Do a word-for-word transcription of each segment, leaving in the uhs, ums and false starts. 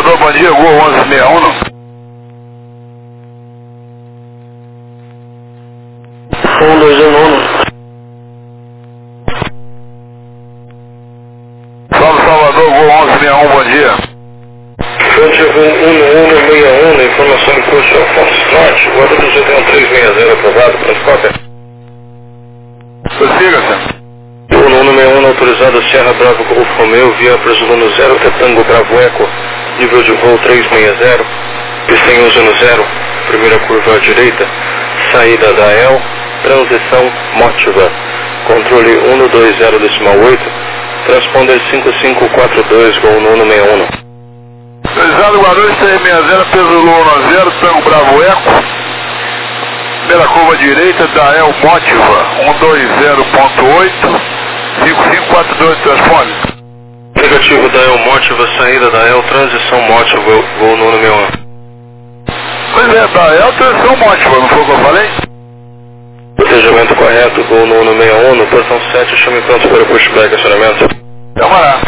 Salvador, bom dia, Gol onze sessenta e um. um dois um um. São Salvador, Gol onze sessenta e um, bom dia. Frente um um um seis um, informação de curso Alfonso Norte, Guarulhos oito um três seis zero, aprovado, transporte. Prossiga, senhor. um um um seis um, autorizado Serra Bravo Golfo Romeu, via Presumo zero, Tetango Bravo Eco, nível de voo trezentos e sessenta, pista em uso no zero, primeira curva à direita, saída da E L, transição Mótiva, controle um dois zero decimal oito, transponder cinco cinco quatro dois, Gol um um seis um. Autorizado Guarulhos trezentos e sessenta, peso Lula zero, Tango Bravo Eco, primeira curva à direita da E L Mótiva, um dois zero ponto oito, cinco cinco quatro dois, transpone. Negativo da E L Mótiva, saída da E L, transição Mótiva, Gol um um seis um. Pois é, da E L transição Mótiva, não foi o que eu falei? Procedimento correto, Gol um um seis um, no portão sete, chame pronto para o pushback, acionamento. Camará.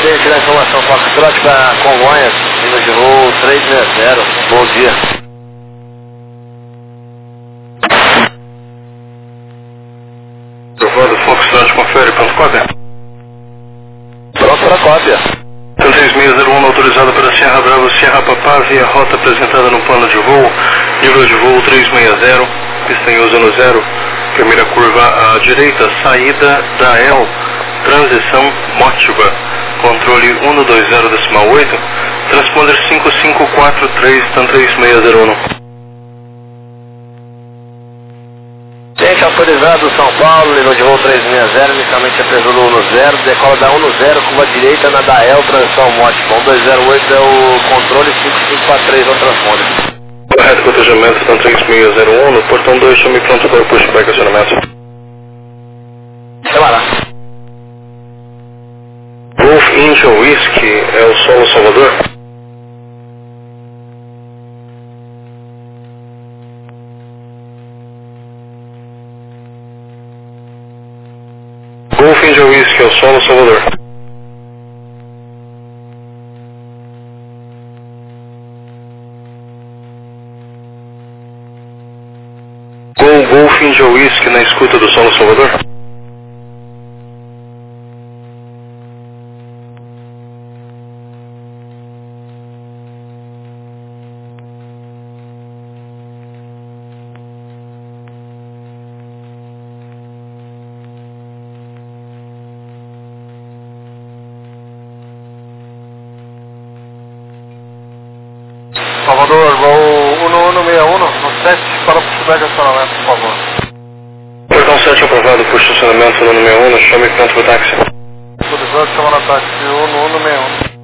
Tem que dar informação Foxtrot para Congonhas, nível de voo três seis zero. Bom dia. Aprovado, Foxtrot, confere, pronto, cópia. Pronto para cópia. três seis zero um autorizado para Sierra Bravo, Sierra Papá, via rota apresentada no plano de voo, nível de voo três seis zero, pista em uso no zero, primeira curva à direita, saída da El, transição Motiva, controle um dois zero decimal oito, transponder cinco cinco quatro três, TAM três seis zero um. Gente, autorizado São Paulo, nível de voo três seis zero, inicialmente é preso no um zero, decola da um zero, curva direita na Dael, transição Motiva, um dois zero oito é o controle, cinco cinco quatro três é o transponder. Correto, cotejamento, TAM três seis zero um, no portão dois, chame pronto para o pushback acionamento. Chama lá. Wolf India Whisky, é o Solo Salvador. Wolf India Whisky, é o Solo Salvador. Gol Golf India Whisky, na escuta do Solo Salvador. Salvador, voo um um seis um, no sete para o pushback acionamento, por favor. Portão sete aprovado por estacionamento no número um, chame pronto para o táxi. Autorizado, chama na táxi um um seis um.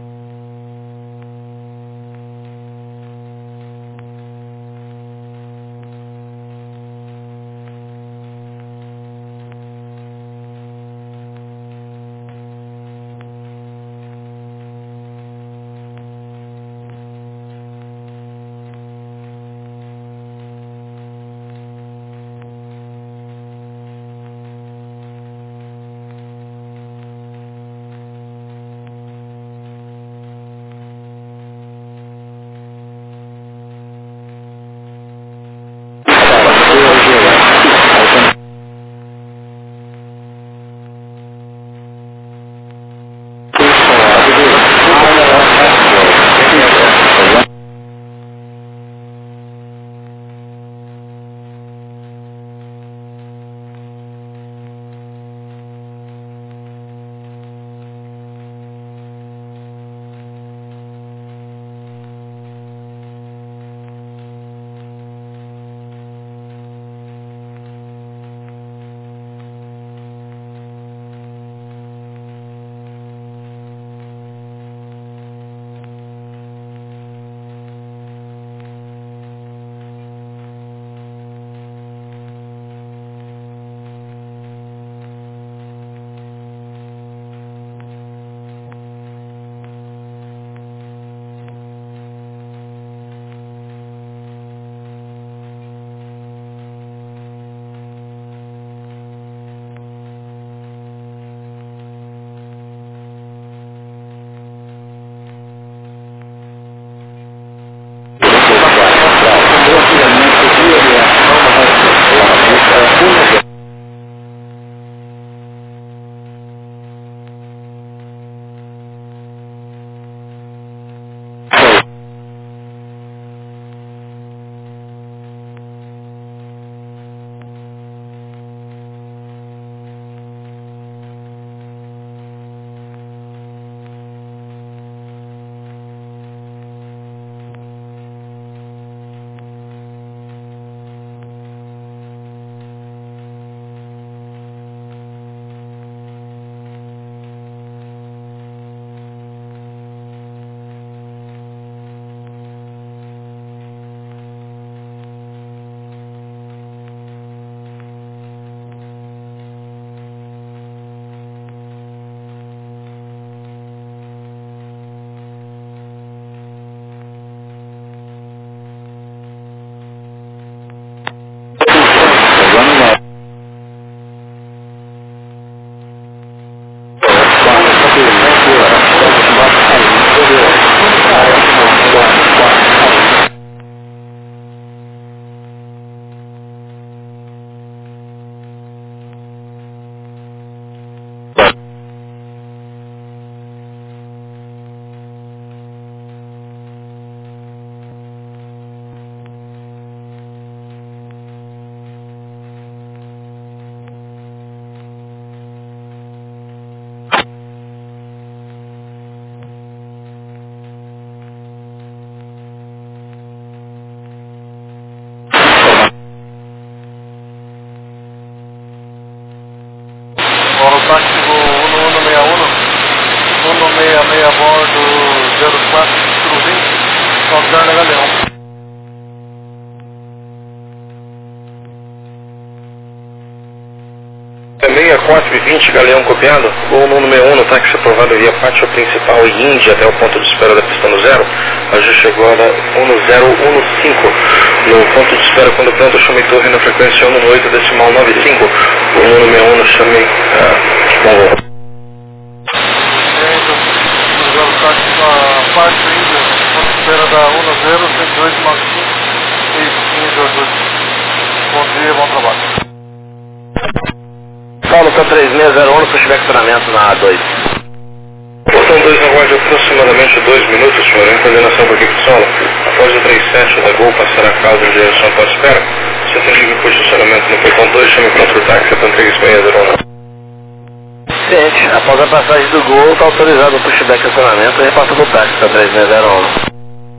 seis seis a bordo zero quatro vinte, Salzar na Galeão. seis quatro e vinte, Galeão copiado. Voo número sessenta e um no táxi aprovado via pátio principal e Índia até o ponto de espera da pista no zero. Ajuste agora um zero um cinco. No ponto de espera, quando pronto, chame torre na frequência um oito decimal nove cinco. Voo número sessenta e um, chame... Uh, bom voo. zero táxi na parte Índia, ponto de espera da um zero, cento e oito nove cinco, seis quinze oito. Bom dia, bom trabalho. Paulo, tá três seis zero um, pushback treinamento na A dois. Portão dois aguarde aproximadamente dois minutos, senhor, em coordenação com a equipe solo. Após o trinta e sete da Gol passar a casa em direção à espera, você tem livre posicionamento no portão dois, chame pronto o táxi para três seis zero um. Ciente, após a passagem do Gol, está autorizado o pushback acionamento e repassa do táxi para três seis zero um.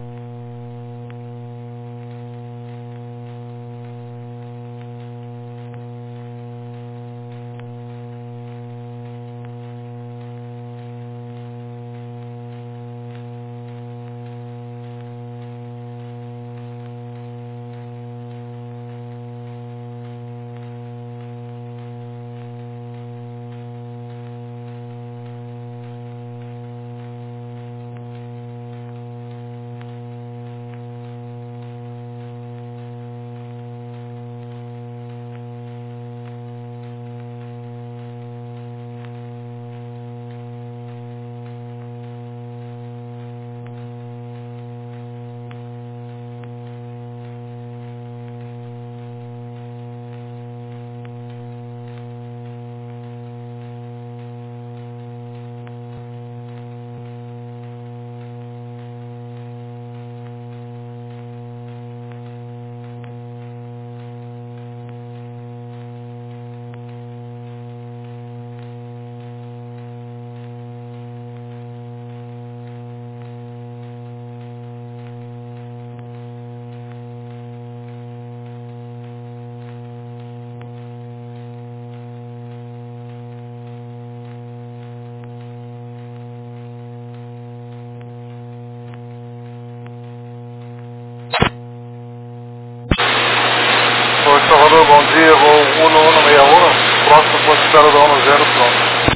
Salvador, bom dia, voo um um seis um, próximo ponto de espera da um zero, pronto.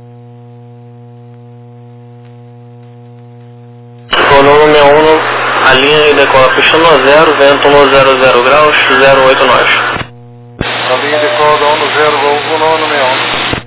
Voo número sessenta e um, a linha decola pista no zero, vento no zero zero graus, zero oito nove. A linha decola da um zero, voo um um seis um.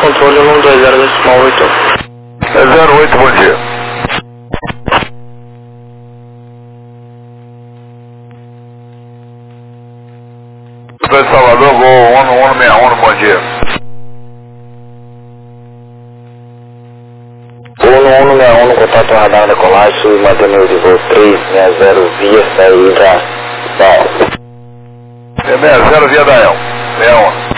controle um dois zero decimal oito. É zero oito, bom dia. Sou de Salvador, voo um um seis um, bom dia. um um seis um no contato radar da Colásio, mantendo de voo três seis zero via saída da E L. É seis zero via da E L, sessenta e um.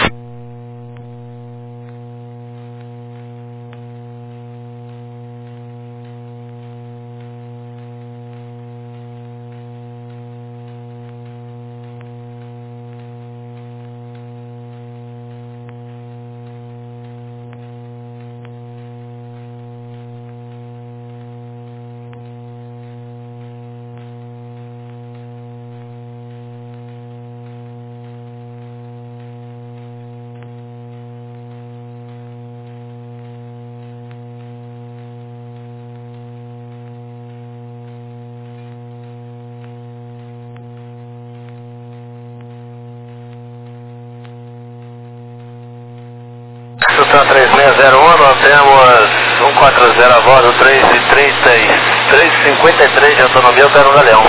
Sultan três seis zero um, nós temos cento e quarenta a bordo, três e trinta e três e cinquenta e três de autonomia, eu quero um Galeão.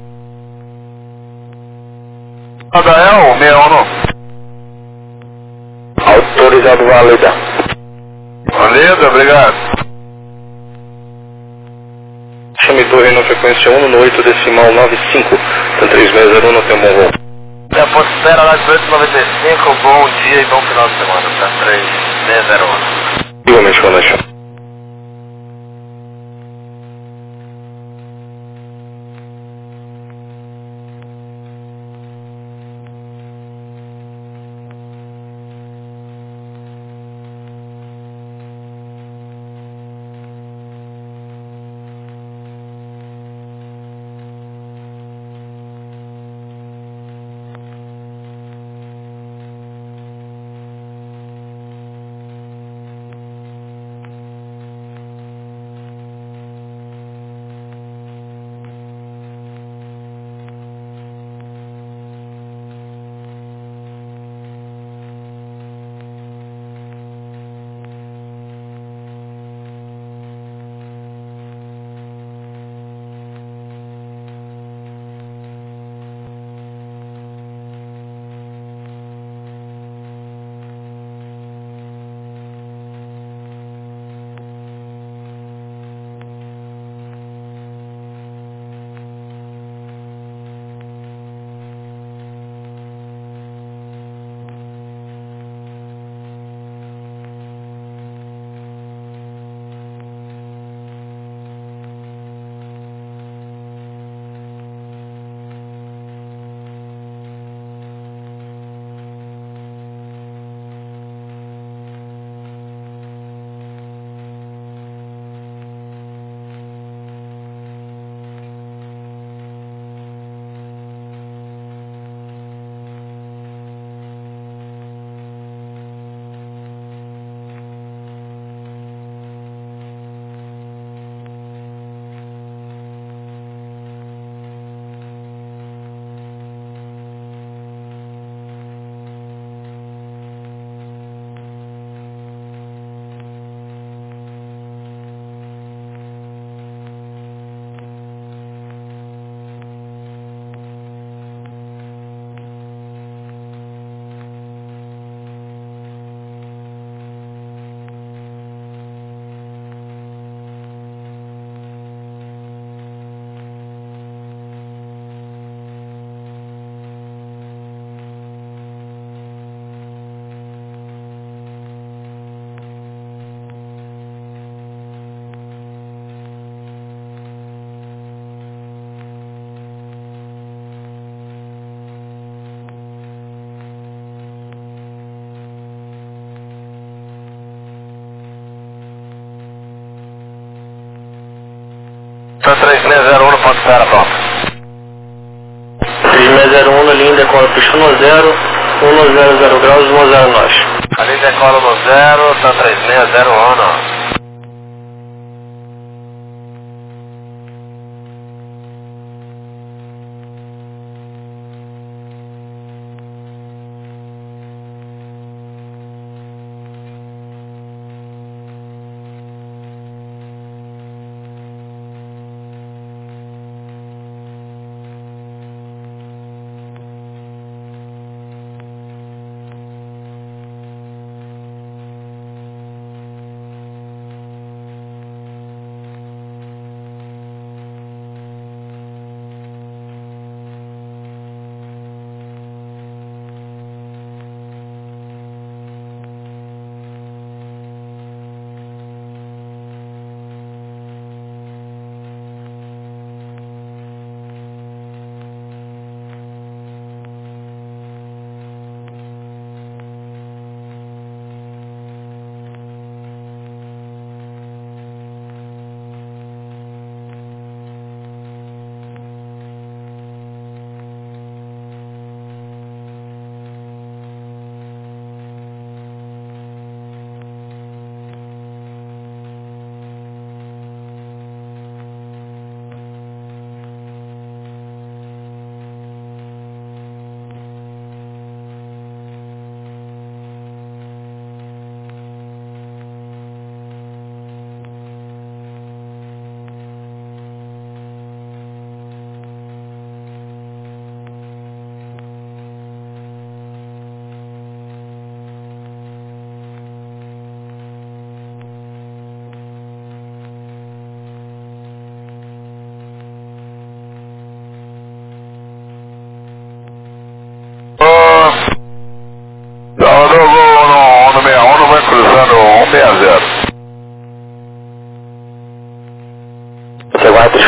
A da E L, sessenta e um não. Autorizado, válida. Valida, obrigado. Chame torre na frequência um no oito decimal nove cinco. Então três seis zero um, não tem um bom voo. É, ponto espera lá de oito noventa e cinco, bom dia e bom final de semana, tá? três seis zero um. Igualmente, boa noite. Então três seis zero um no ponto espera, pronto. três seis zero um na linha decola pista um zero, um zero zero graus, um zero nós. Ali decola no zero, tá três seis zero um, não.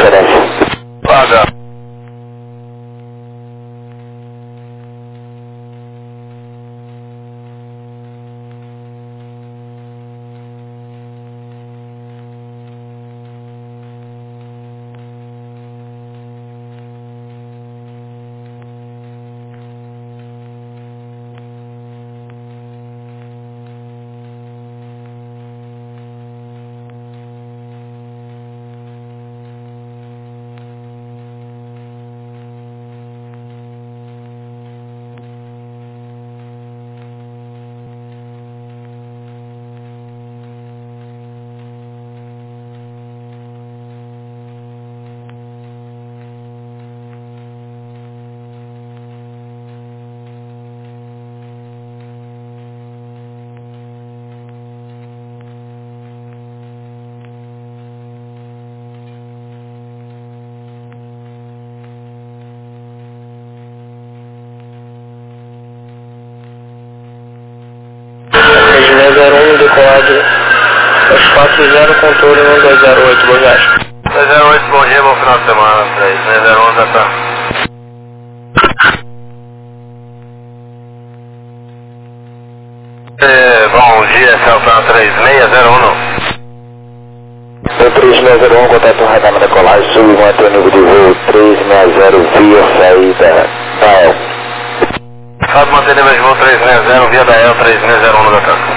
transferência. Paga. zero um, decolado S quatro zero, controle um dois zero oito, Bogásio. dois zero oito, bom dia, bom final de semana, três zero um, já tá. É, bom dia, Celta três seis zero um, não. três seis zero um, contato radar na decolagem, sul, mantém o nível de voo três seis zero via saída da E L. Fato manter nível de voo três seis zero via da E L três seis zero um no Dakar.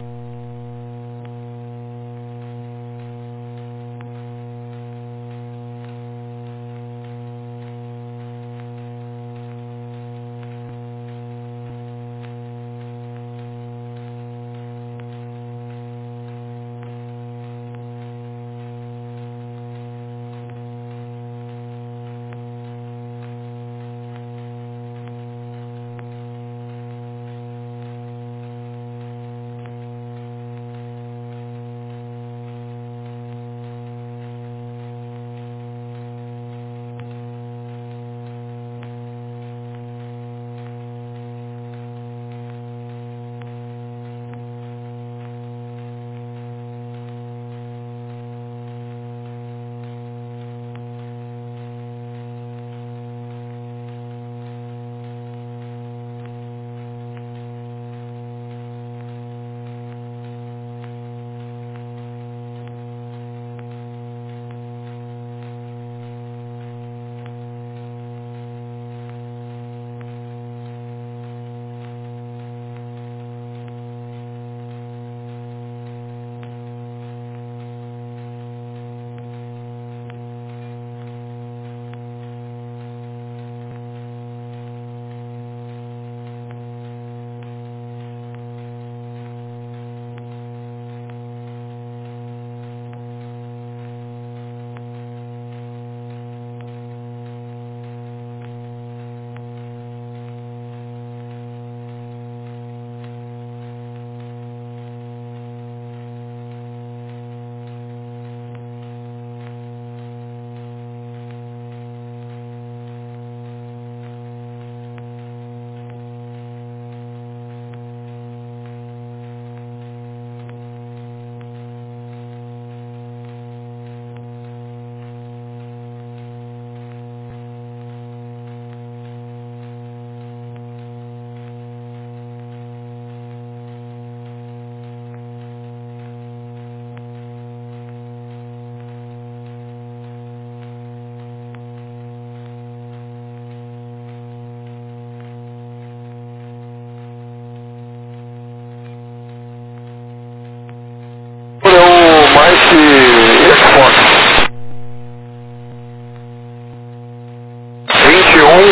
vinte e um,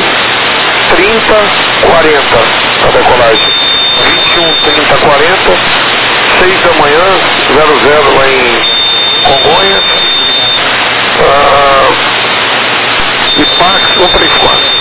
trinta, quarenta a decolagem. vinte e um, trinta, quarenta, seis da manhã, zero zero lá em Congonhas. Uh, e Pax cento e trinta e quatro.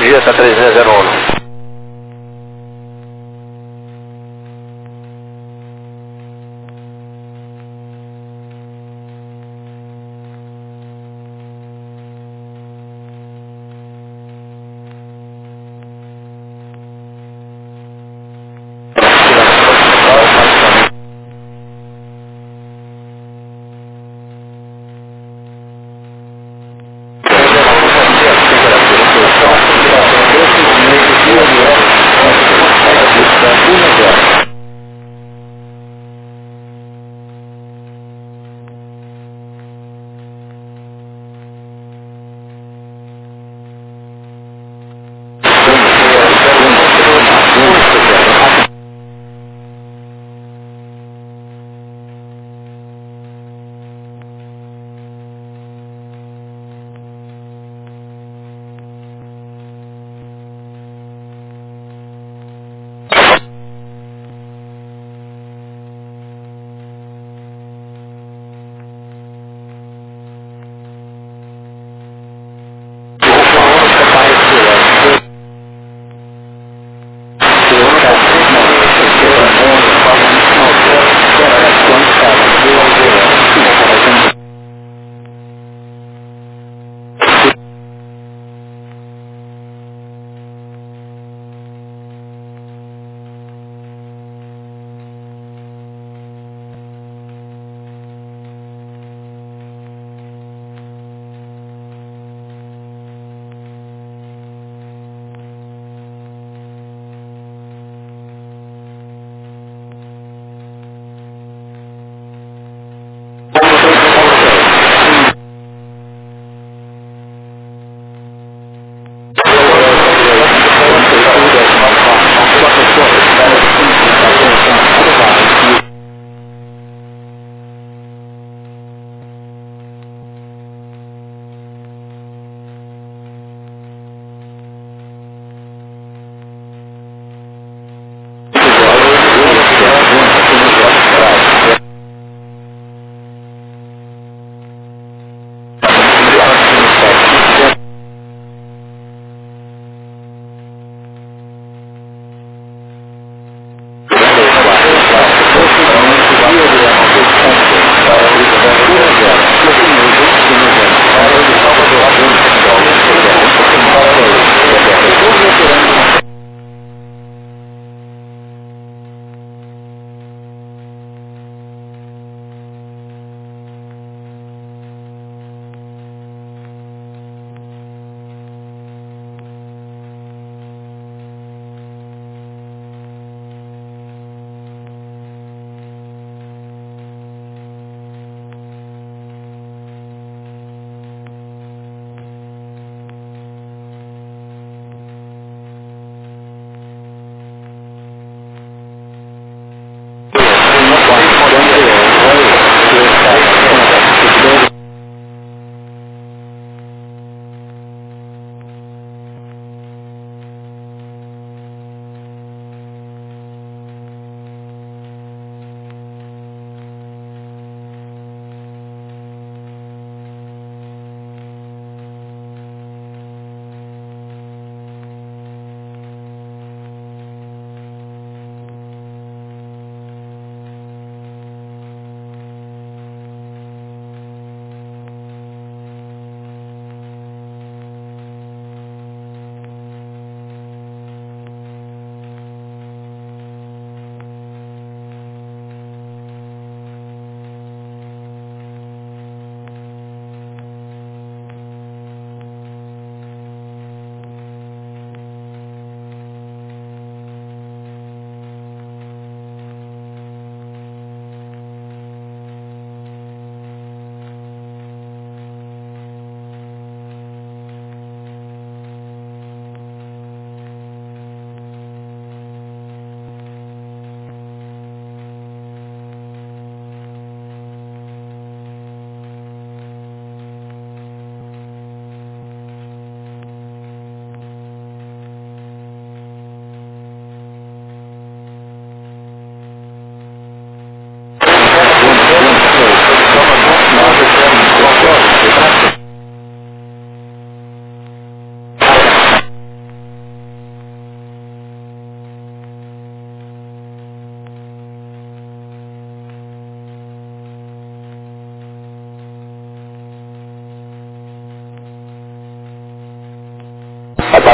dia, tá três seis zero um.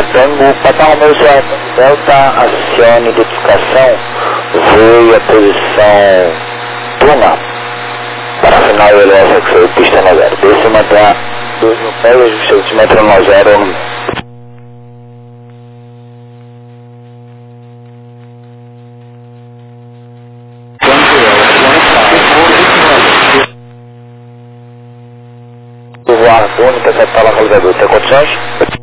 Tango, Papa Romeu Sierra Delta, acione identificação, voe a posição Puma, para a final do L S X pista no zero, décima até dois no pé, ajuste altímetro no zero. Voar única, essa fala realizador, tem condições?